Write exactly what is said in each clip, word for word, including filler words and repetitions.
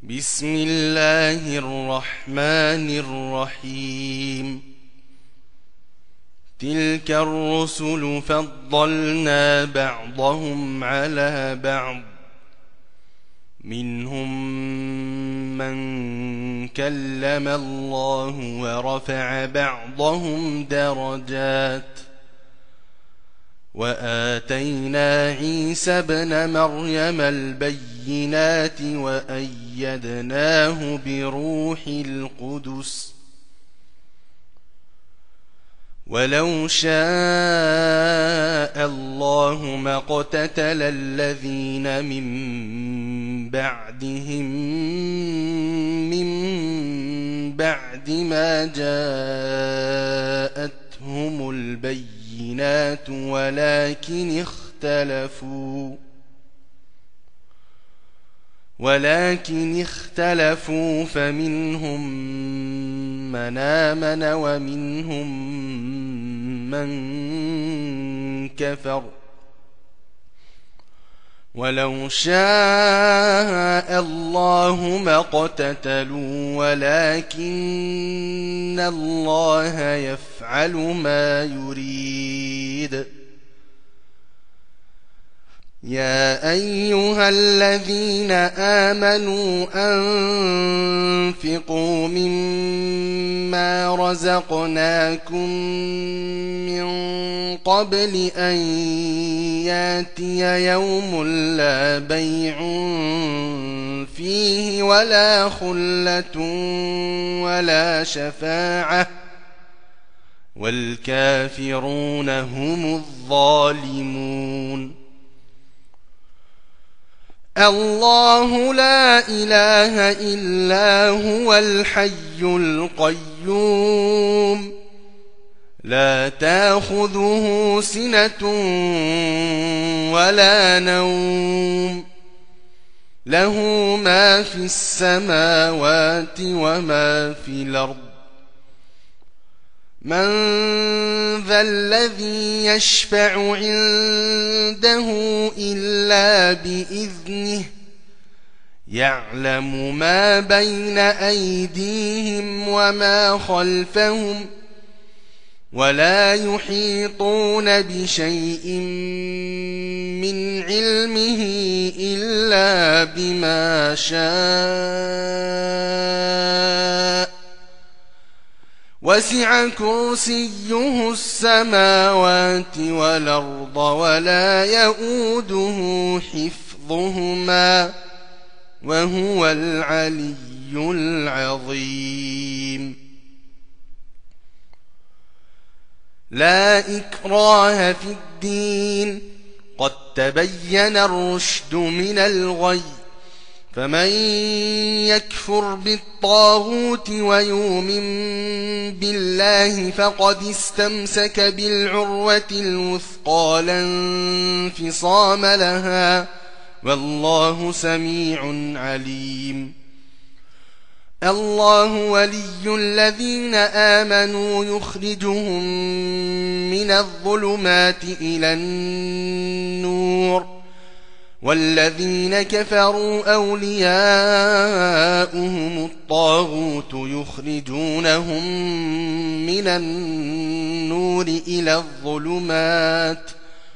بسم الله الرحمن الرحيم. تلك الرسل فضلنا بعضهم على بعض، منهم من كلم الله ورفع بعضهم درجات، وآتينا عيسى ابن مريم البينات وأيدناه بروح القدس. ولو شاء الله ما اقتتل الذين من بعدهم من بعد ما جاءتهم البينات ولكن اختلفوا ولكن اختلفوا فمنهم من آمن ومنهم من كفر. ولو شاء الله ما اقتتلوا ولكن الله يفعل ما يريد. يا أيها الذين آمنوا أنفقوا مما رزقناكم من قبل أن ياتي يوم لا بيع فيه ولا خلة ولا شفاعة والكافرون هم الظالمون. الله لا إله إلا هو الحي القيوم، لا تأخذه سنة ولا نوم، له ما في السماوات وما في الأرض. من ذا الذي يشفع عنده إلا بإذنه، يعلم ما بين أيديهم وما خلفهم، ولا يحيطون بشيء من علمه إلا بما شاء. وسع كرسيه السماوات والأرض ولا يؤوده حفظهما وهو العلي العظيم. لا إكراه في الدين، قد تبين الرشد من الغي، فمن يكفر بالطاغوت ويؤمن بالله فقد استمسك بالعروة الوثقى لا انفصام لها، والله سميع عليم. الله ولي الذين آمنوا يخرجهم من الظلمات إلى النور، والذين كفروا أولياؤهم الطاغوت يخرجونهم من النور إلى الظلمات،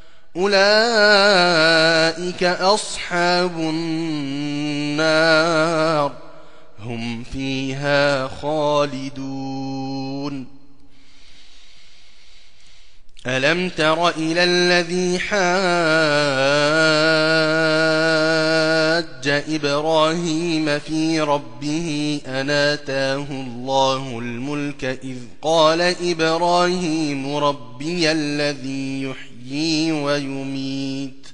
أولئك أصحاب النار هم فيها خالدون. ألم تر إلى الذي حاج إبراهيم في ربه أن آتاه الله الملك إذ قال إبراهيم ربي الذي يحيي ويميت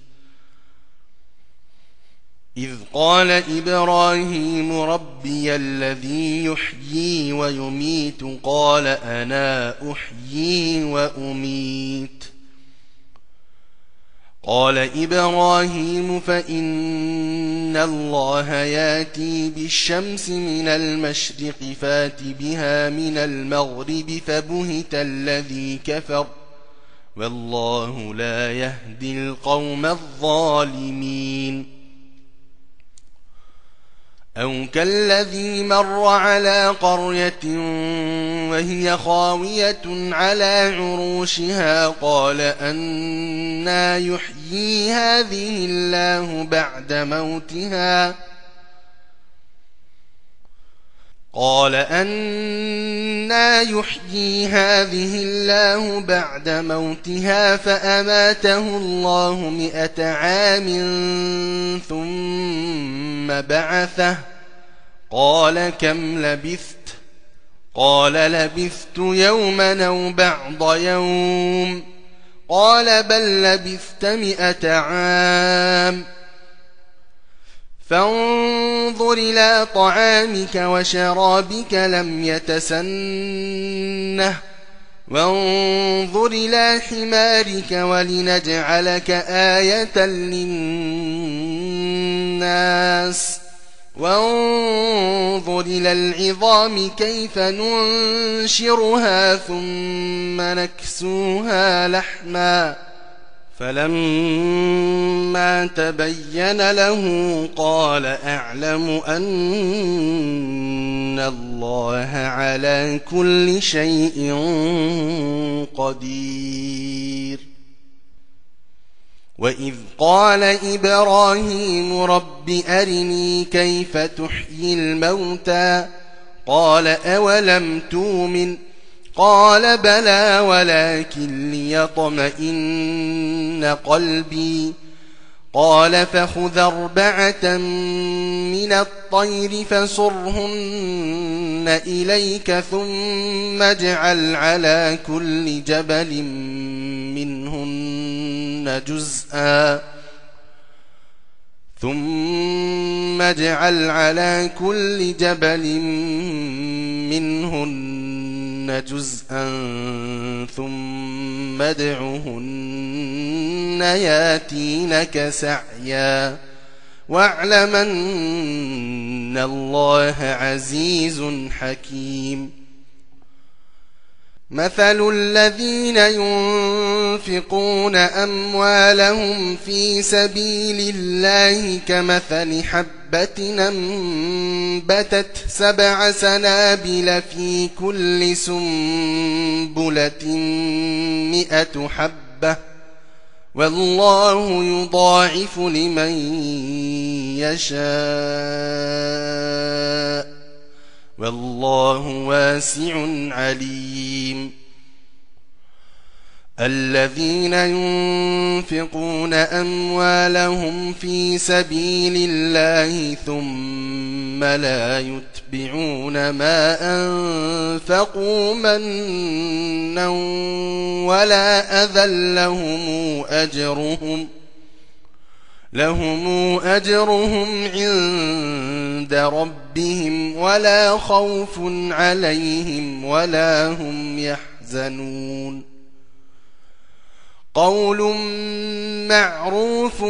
إذ قال إبراهيم ربي الذي يحيي ويميت قال أنا أحيي وأميت. قال إبراهيم فإن الله ياتي بالشمس من المشرق فات بها من المغرب فبهت الذي كفر والله لا يهدي القوم الظالمين. أو كالذي مر على قرية وهي خاوية على عروشها قال أنى يحيي هذه الله بعد موتها قال أنى يحيي هذه الله بعد موتها فأماته الله مئة عام ثم بعثه قال كم لبثت قال لبثت يوما أو بعض يوم قال بل لبثت مئة عام فانظر إلى طعامك وشرابك لم يتسنه وانظر إلى حمارك ولنجعلك آية للناس وانظر إلى العظام كيف ننشرها ثم نكسوها لحما فلما تبين له قال أعلم أن الله على كل شيء قدير. وإذ قال إبراهيم رب أرني كيف تحيي الموتى قال أولم تؤمن قال بلى ولكن ليطمئن قلبي قال فخذ أربعة من الطير فصرهن إليك ثم اجعل على كل جبل منهن جزءا ثم اجعل على كل جبل منهن جزءا ثم ادعهن ياتينك سعيا واعلم أن الله عزيز حكيم. مثل الذين ينفقون أموالهم في سبيل الله كمثل حبة أنبتت سبع سنابل في كل سنبلة مئة حبة والله يضاعف لمن يشاء والله واسع عليم. الذين ينفقون أموالهم في سبيل الله ثم لا يتبعون ما أنفقوا منا ولا أذى لهم أجرهم لهم أجرهم عند ربهم ولا خوف عليهم ولا هم يحزنون. قول معروف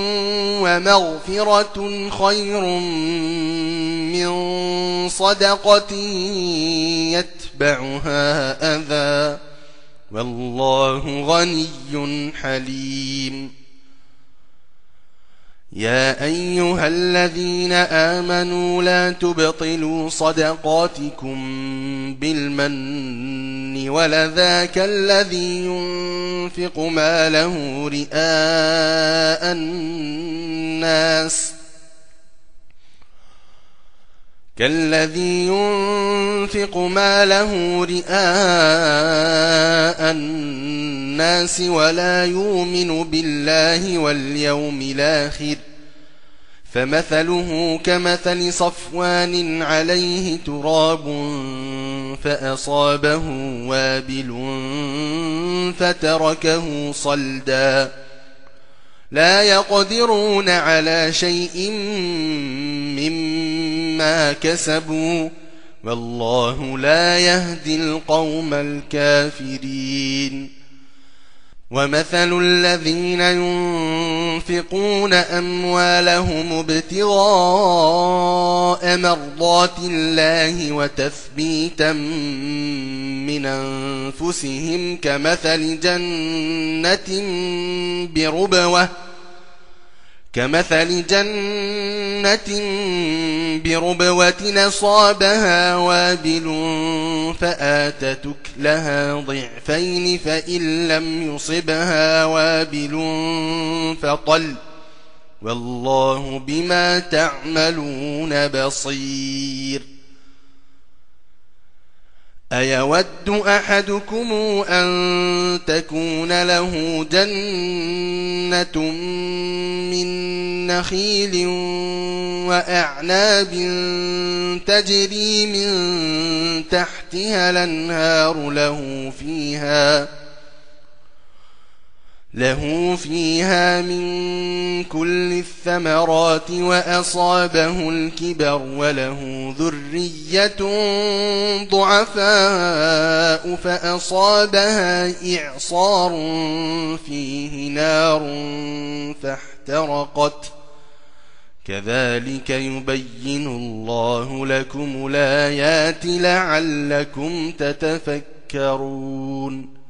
ومغفرة خير من صدقة يتبعها أذى والله غني حليم. يا أيها الذين آمنوا لا تبطلوا صدقاتكم بالمن ولذاك الذي ينفق ماله رئاء الناس كالذي ينفق ماله رئاء الناس ولا يؤمن بالله واليوم الآخر فمثله كمثل صفوان عليه تراب فأصابه وابل فتركه صلدا لا يقدرون على شيء مما كسبوا والله لا يهدي القوم الكافرين. ومثل الذين ينفقون أموالهم ابتغاء مرضات الله وتثبيتا من أنفسهم كمثل جنة بربوة كمثل جنة بربوة أصابها وابل فآتت أكلها ضعفين فإن لم يصبها وابل فطل والله بما تعملون بصير أيود أحدكم أن تكون له جنة من نخيل وأعناب تجري من تحتها الأنهار له فيها له فيها من كل الثمرات وأصابه الكبر وله ذرية ضعفاء فأصابها إعصار فيه نار فاحترقت كذلك يبين الله لكم الآيات لعلكم تتفكرون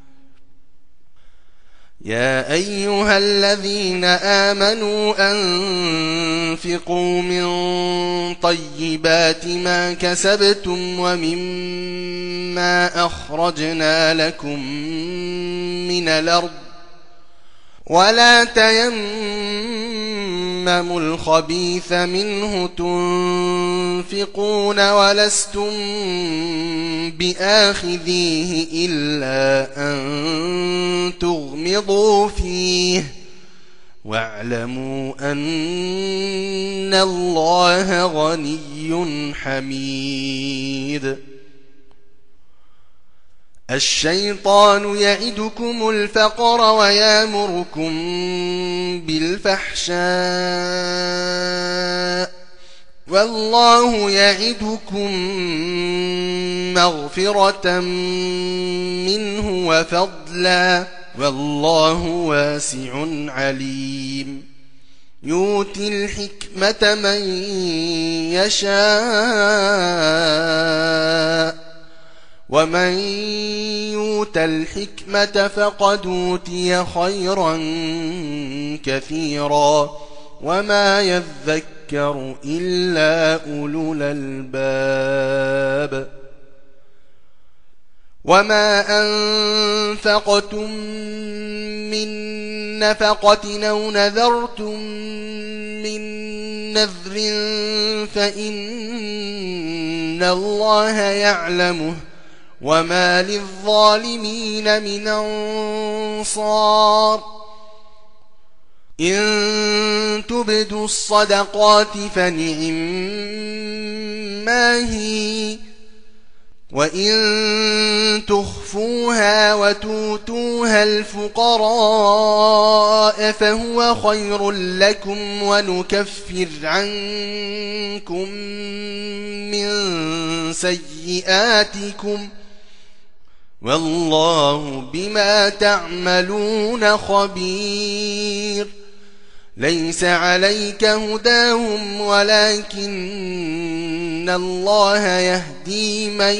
يا أيها الذين آمنوا أنفقوا من طيبات ما كسبتم ومما أخرجنا لكم من الأرض ولا تيمموا الخبيث منه تنفقون ولستم بآخذيه إلا أن تغمضوا فيه واعلموا أن الله غني حميد الشيطان يعدكم الفقر ويامركم بالفحشاء والله يعدكم مغفرة منه وفضلا والله واسع عليم يؤتي الحكمة من يشاء ومن يؤت الحكمة فقد أوتي خيرا كثيرا وما يذكر إلا أولو الألباب وما أنفقتم من نفقة أو نذرتم من نذر فإن الله يعلمه وما للظالمين من أنصار إن تبدوا الصدقات فنعما هي وإن تخفوها وتؤتوها الفقراء فهو خير لكم ونكفر عنكم من سيئاتكم والله بما تعملون خبير ليس عليك هداهم ولكن الله يهدي من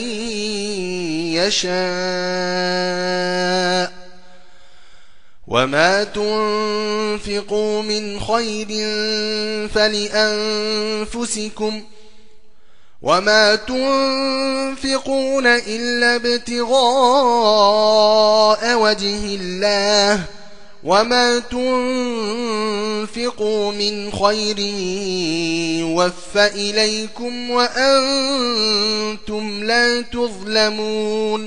يشاء وما تنفقوا من خير فلأنفسكم وما تنفقون إلا ابتغاء وجه الله وما تنفقوا من خير يوفى إليكم وأنتم لا تظلمون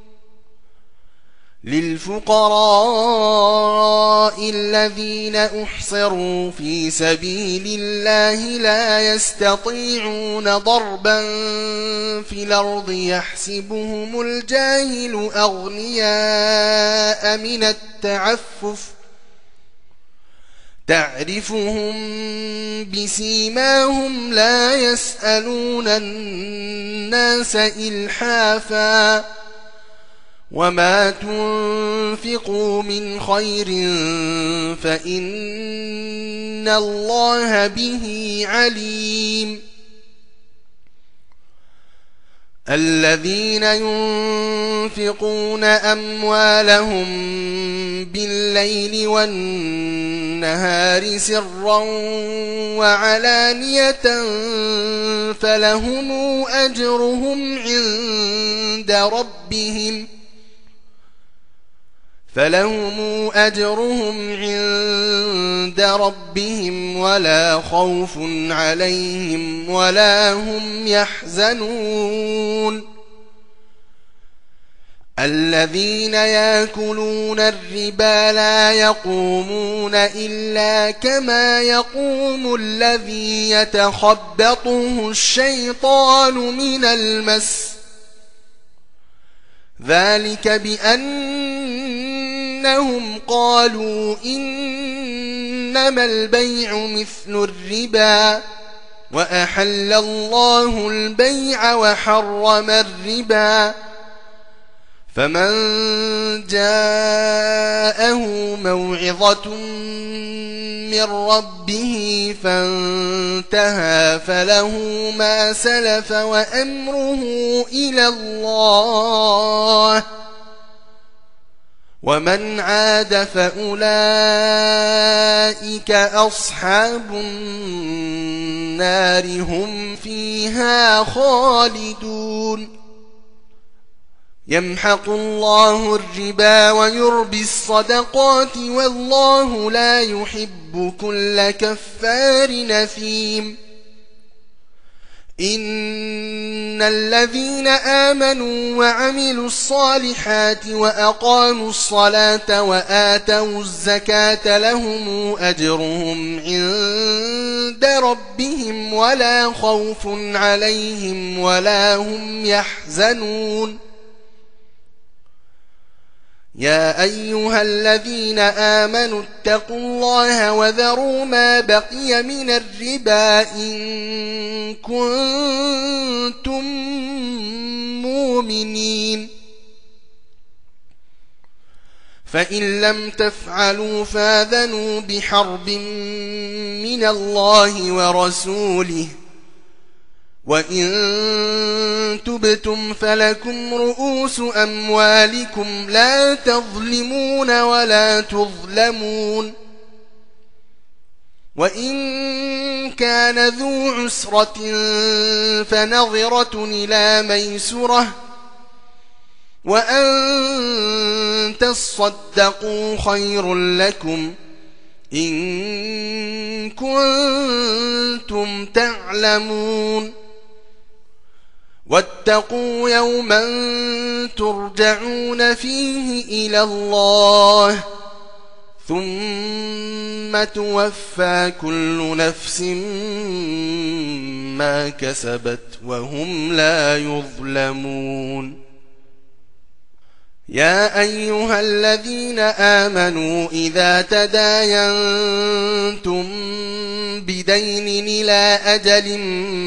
للفقراء الذين أحصروا في سبيل الله لا يستطيعون ضربا في الأرض يحسبهم الجاهل أغنياء من التعفف تعرفهم بسيماهم لا يسألون الناس إلحافا وما تنفقوا من خير فإن الله به عليم الذين ينفقون أموالهم بالليل والنهار والنهار سرا وعلانية فلهم أجرهم عند ربهم فلهم أجرهم عند ربهم ولا خوف عليهم ولا هم يحزنون الذين يأكلون الربا لا يقومون إلا كما يقوم الذي يتخبطه الشيطان من المس ذلك بأنهم قالوا إنما البيع مثل الربا وأحل الله البيع وحرم الربا فمن جاءه موعظة من ربه فانتهى فله ما سلف وأمره إلى الله ومن عاد فأولئك أصحاب النار هم فيها خالدون يمحق الله الربا ويربي الصدقات والله لا يحب كل كفار نثيم إن الذين آمنوا وعملوا الصالحات وأقاموا الصلاة وآتوا الزكاة لهم أجرهم عند ربهم ولا خوف عليهم ولا هم يحزنون يا أيها الذين آمنوا اتقوا الله وذروا ما بقي من الربا إن كنتم مؤمنين فإن لم تفعلوا فاذنوا بحرب من الله ورسوله وإن تبتم فلكم رؤوس أموالكم لا تظلمون ولا تظلمون وإن كان ذو عسرة فنظرة إلى ميسرة وأن تصدقوا خير لكم إن كنتم تعلمون واتقوا يوما ترجعون فيه إلى الله ثم توفى كل نفس ما كسبت وهم لا يظلمون يا أيها الذين آمنوا إذا تداينتم بدين إلى أجل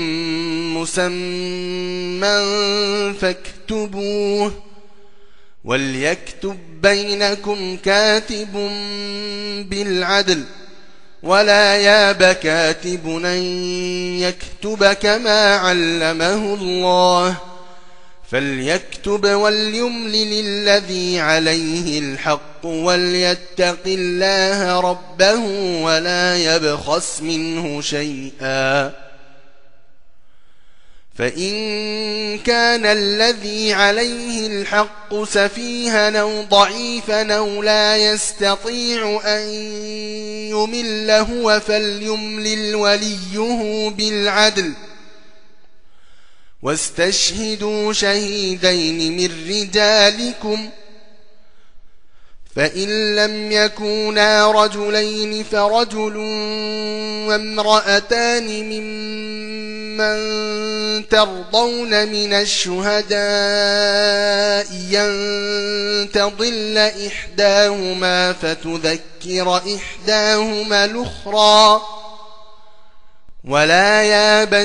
مسمى فاكتبوه وليكتب بينكم كاتب بالعدل ولا ياب كاتب أن يكتب كما علمه الله فليكتب وليملل الذي عليه الحق وليتق الله ربه ولا يبخس منه شيئا فإن كان الذي عليه الحق سفيها أو ضعيفا أو لا يستطيع أن يمل هو فليملل وليه بالعدل واستشهدوا شهيدين من رجالكم فإن لم يكونا رجلين فرجل وامرأتان ممن ترضون من الشهداء أن تضل إحداهما فتذكر إحداهما الأخرى ولا يابى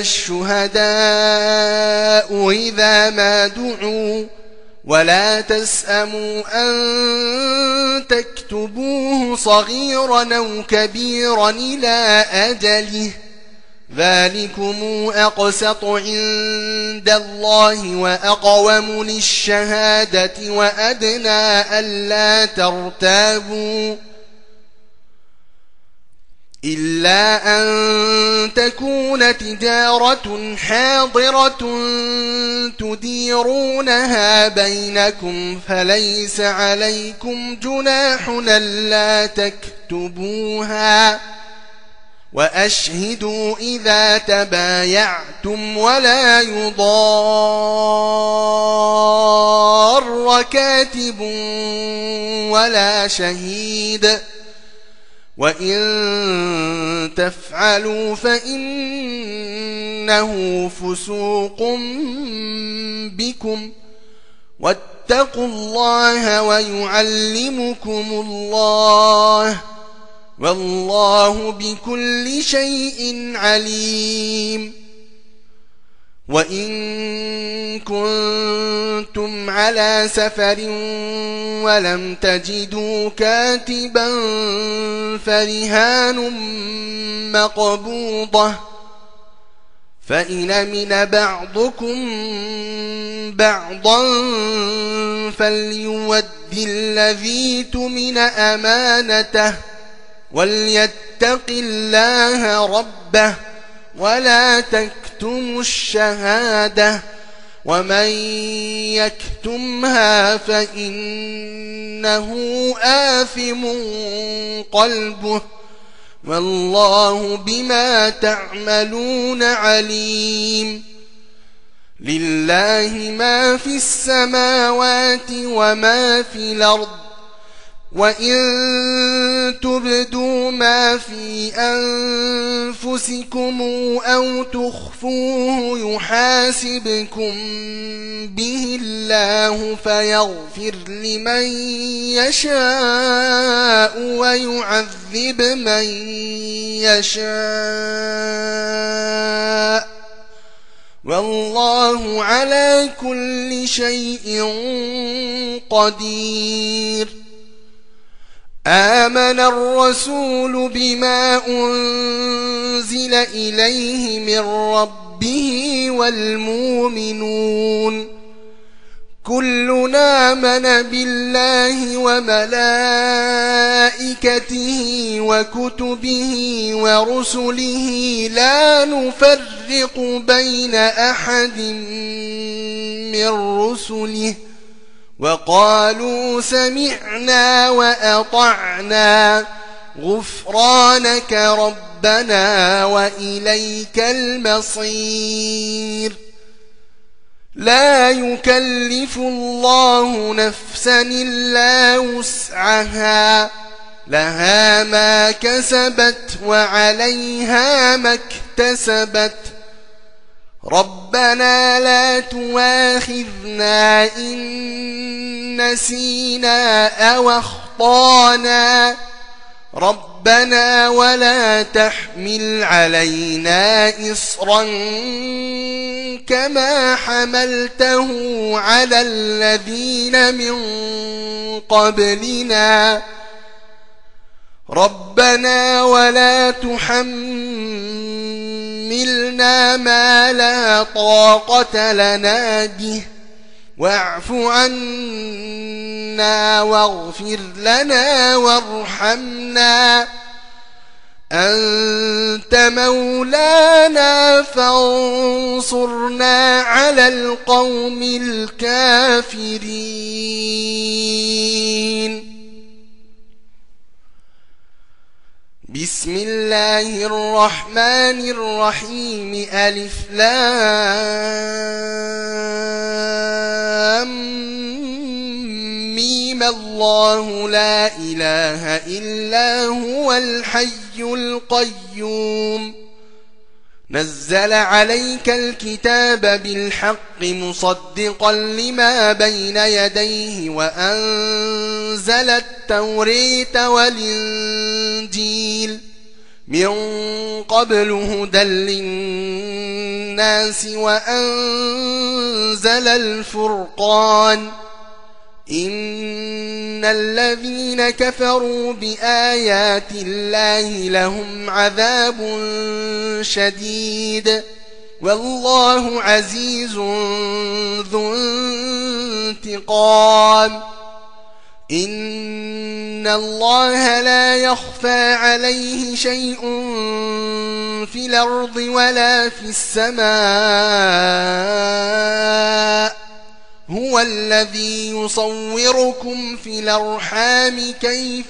الشهداء إذا ما دعوا ولا تسأموا أن تكتبوه صغيرا أو كبيرا إلى أجله ذلكم أقسط عند الله وأقوم للشهادة وأدنى ألا ترتابوا إلا أن تكون تجارة حاضرة تديرونها بينكم فليس عليكم جناح ألا تكتبوها وأشهدوا إذا تبايعتم ولا يضار كاتب ولا شهيد وإن تفعلوا فإنه فسوق بكم واتقوا الله ويعلمكم الله والله بكل شيء عليم وإن كنتم على سفر ولم تجدوا كاتبا فرهان مقبوضة فإن أمن بعضكم بعضا فليؤد الذي اؤتمن أمانته وليتق الله ربه ولا تكتموا الشهادة ومن يكتمها فإنه آثم قلبه والله بما تعملون عليم لله ما في السماوات وما في الأرض وإن تبدوا ما في أنفسكم أو تخفوه يحاسبكم به الله فيغفر لمن يشاء ويعذب من يشاء والله على كل شيء قدير آمن الرسول بما أنزل إليه من ربه والمؤمنون كلنا آمن بالله وملائكته وكتبه ورسله لا نفرق بين أحد من رسله وقالوا سمعنا وأطعنا غفرانك ربنا وإليك المصير لا يكلف الله نفسا إلا وسعها لها ما كسبت وعليها ما اكتسبت ربنا لا تؤاخذنا إن نسينا أو أخطأنا ربنا ولا تحمل علينا إصرا كما حملته على الذين من قبلنا ربنا ولا تحملنا ما لا طاقة لنا به واعف عنا واغفر لنا وارحمنا أنت مولانا فانصرنا على القوم الكافرين بسم الله الرحمن الرحيم ألف لام ميم الله لا إله إلا هو الحي القيوم نزل عليك الكتاب بالحق مصدقا لما بين يديه وأنزل التوراة والإنجيل من قبل هدى للناس وأنزل الفرقان إن الذين كفروا بآيات الله لهم عذاب شديد والله عزيز ذو انتقام إن إن الله لا يخفى عليه شيء في الأرض ولا في السماء هو الذي يصوركم في الأرحام كيف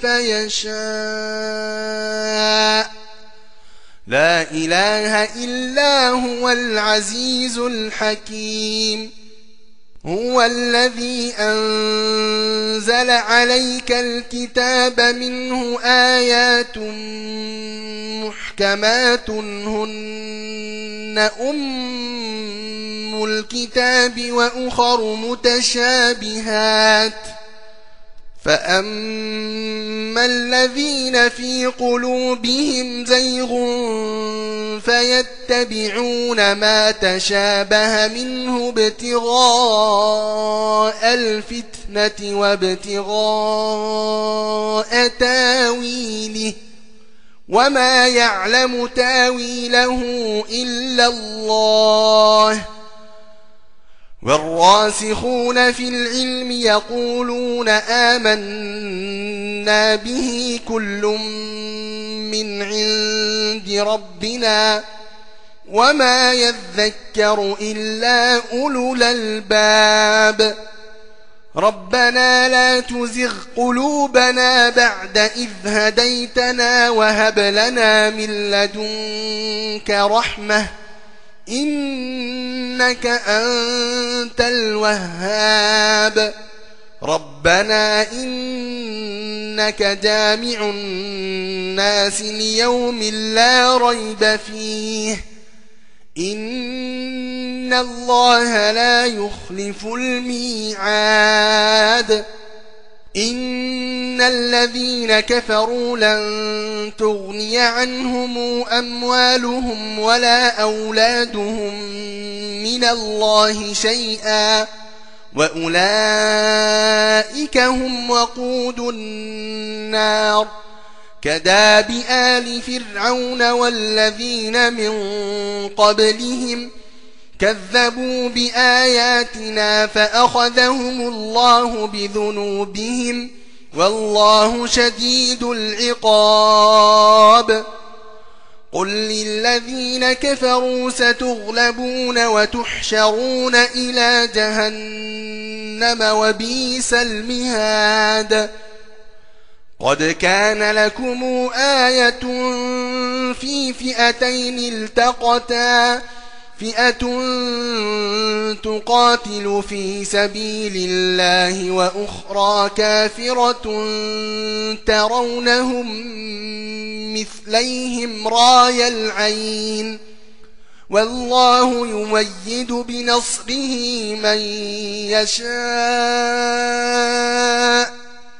يشاء لا إله إلا هو العزيز الحكيم هو الذي أنزل عليك الكتاب منه آيات محكمات هن أم الكتاب وأخر متشابهات فأما الذين في قلوبهم زيغ فيتبعون ما تشابه منه ابتغاء الفتنة وابتغاء تاويله وما يعلم تاويله إلا الله والراسخون في العلم يقولون آمنا به كل من عند ربنا وما يذكر إلا أولو الألباب ربنا لا تزغ قلوبنا بعد إذ هديتنا وهب لنا من لدنك رحمة إنك أنت الوهاب ربنا إنك جامع الناس ليوم لا ريب فيه إن الله لا يخلف الميعاد إن الذين كفروا لن تغني عنهم أموالهم ولا أولادهم من الله شيئا وأولئك هم وقود النار كداب آل فرعون والذين من قبلهم كذبوا بآياتنا فأخذهم الله بذنوبهم والله شديد العقاب قل للذين كفروا ستغلبون وتحشرون إلى جهنم وبئس المهاد قد كان لكم آية في فئتين التقتا فئة تقاتل في سبيل الله وأخرى كافرة ترونهم مثليهم راي العين والله يميد بنصره من يشاء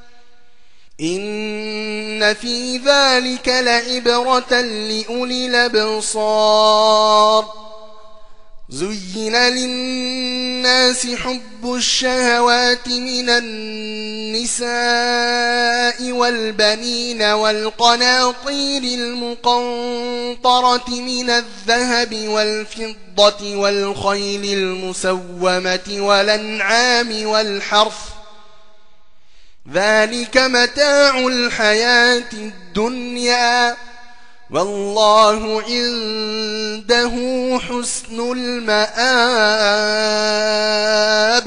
إن في ذلك لعبرة لأولي الأبصار زين للناس حب الشهوات من النساء والبنين والقناطير المقنطرة من الذهب والفضة والخيل المسومة والأنعام والحرث ذلك متاع الحياة الدنيا والله عنده حسن المآب